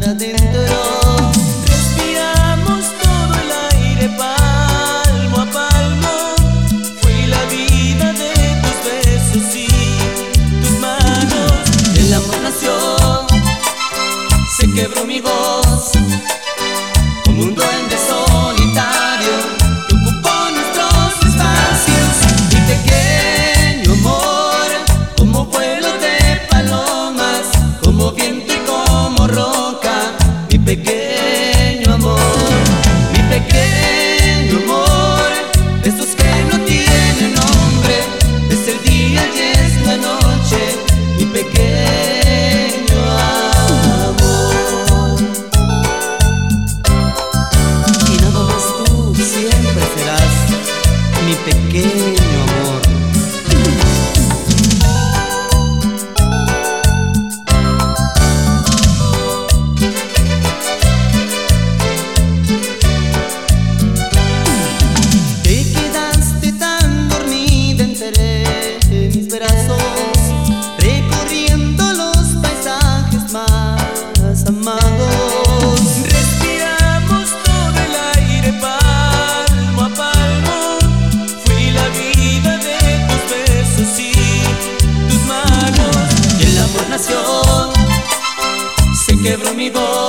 adentro. Respiramos todo el aire palmo a palmo. Fui la vida de tus besos y tus manos. El amor nació, se quebró mi voz como un duende solitario que ocupó nuestros espacios. Mi pequeño amor, como vuelo de palomas, como viento y como roca. Mi pequeño amor, mi pequeño amor, de esos que no tienen nombre, es el día y es la noche. Mi pequeño amor, y nada más tú siempre serás mi pequeño amor. Te quedaste tan dormida entre mis brazos, recorriendo los paisajes más amados. Respiramos todo el aire palmo a palmo. Fui la vida de tus besos y tus manos. Y el amor nació, se quebró mi voz